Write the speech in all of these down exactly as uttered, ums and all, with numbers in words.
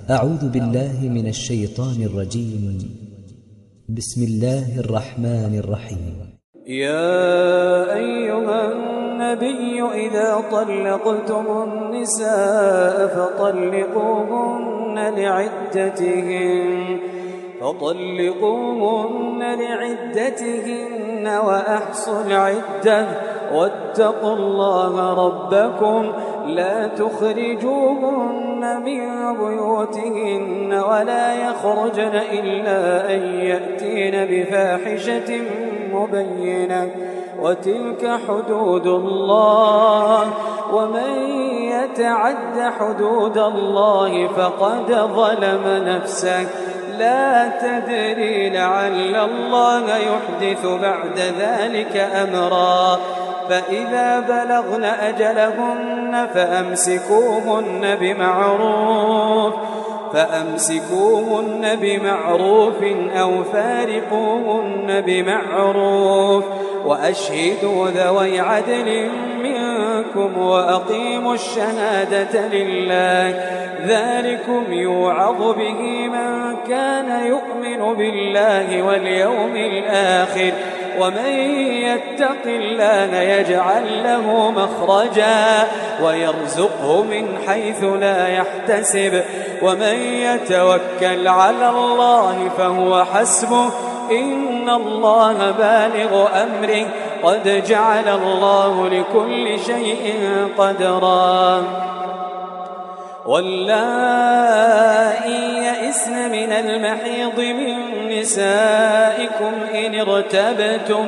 أعوذ بالله من الشيطان الرجيم. بسم الله الرحمن الرحيم. يا أيها النبي إذا طلقتم النساء فطلقوهن لعدتهن فطلقوهن لعدتهن وأحصوا العدة واتقوا الله ربكم لا تخرجوهن من بيوتهن ولا يخرجن إلا أن يأتين بفاحشة مبينة وتلك حدود الله ومن يتعد حدود الله فقد ظلم نفسه لا تدري لعل الله يحدث بعد ذلك أمرا فإذا بلغن أجلهن فأمسكوهن بمعروف فأمسكوهن بمعروف أو فارقوهن بمعروف وأشهدوا ذوي عدل منكم وأقيموا الشهادة لله ذلكم يوعظ به من كان يؤمن بالله واليوم الآخر ومن يتق الله يجعل له مخرجا ويرزقه من حيث لا يحتسب ومن يتوكل على الله فهو حسبه إن الله بالغ أمره قد جعل الله لكل شيء قدرا واللائي يئسن من المحيض من نسائكم إن ارتبتم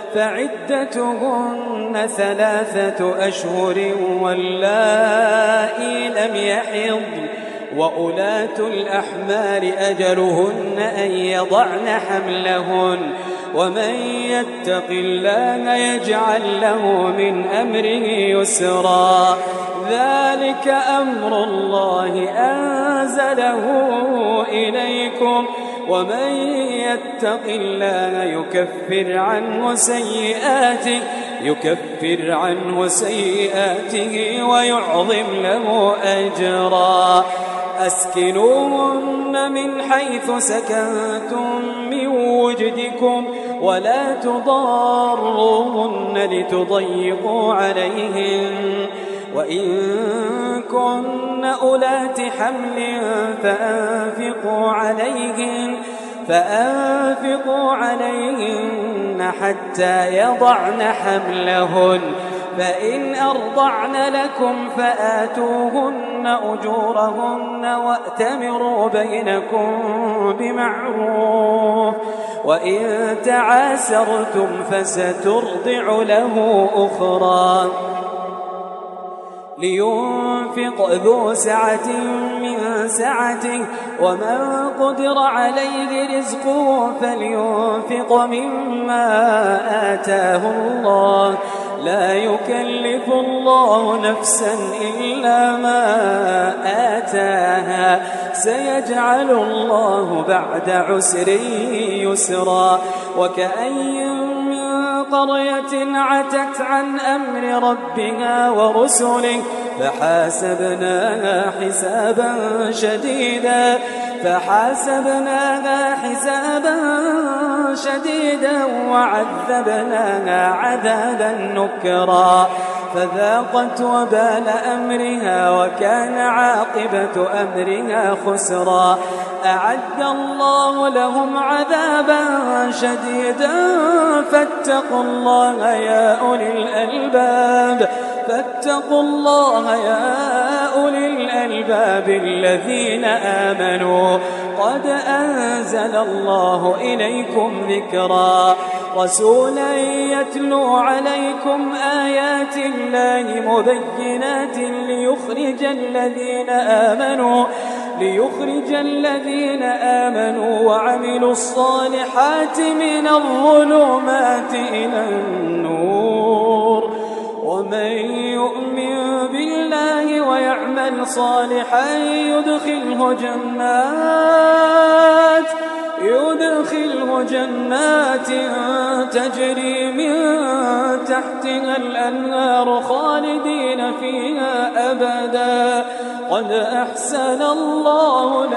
فعدتهن ثلاثة أشهر واللائي لم يحضن وأولاة الأحمال أجلهن أن يضعن حملهن ومن يتق الله يجعل له من أمره يسرا ذلك أمر الله أنزله إليكم ومن يتق الله يكفر عنه سيئاته يكفر عنه سيئاته ويعظم له أجرا أسكنوهن من حيث سكنتم من وجدكم ولا تضاروهن لتضيقوا عليهن وإن كن أولات حمل فأنفقوا عليهن فأنفقوا عليهن حتى يضعن حملهن فإن أرضعن لكم فآتوهن أجورهن وأتمروا بينكم بمعروف وإن تعاسرتم فسترضع له أخرى لينفق ذو سعة من سعته ومن قدر عليه رزقه فلينفق مما آتاه الله لا يكلف الله نفسا إلا ما آتاها سيجعل الله بعد عسر يسرا وكأي من قرية عتت عن أمر ربها ورسله فحاسبناها حسابا شديدا فحاسبناها حسابا شديدا وعذبناها عذابا نكرا فذاقت وبال أمرها وكان عاقبة أمرها خسرا أعد الله لهم عذابا شديدا فاتقوا الله يا أولي الألباب فاتقوا الله يا أولي الألباب الذين آمنوا قد أنزل الله إليكم ذكرا رسولا يتلو عليكم آيات الله مبينات ليخرج الذين آمنوا ليخرج الذين آمنوا وعملوا الصالحات من الظلمات إلى النور ومن يؤمن بالله ويعمل صالحا يدخله جنات يدخله جنات تجري من تحتها الأنهار خالدين فيها أبدا قد أحسن الله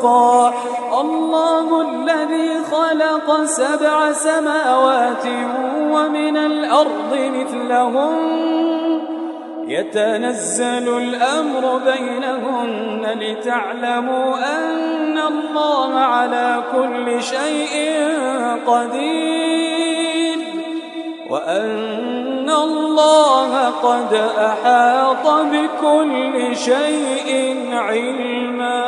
رزقا الله الذي خلق سبع سماوات ومن الأرض مثلهم يتنزل الأمر بينهن لتعلموا أن الله على كل شيء قدير وأن الله قد أحاط بكل شيء علما.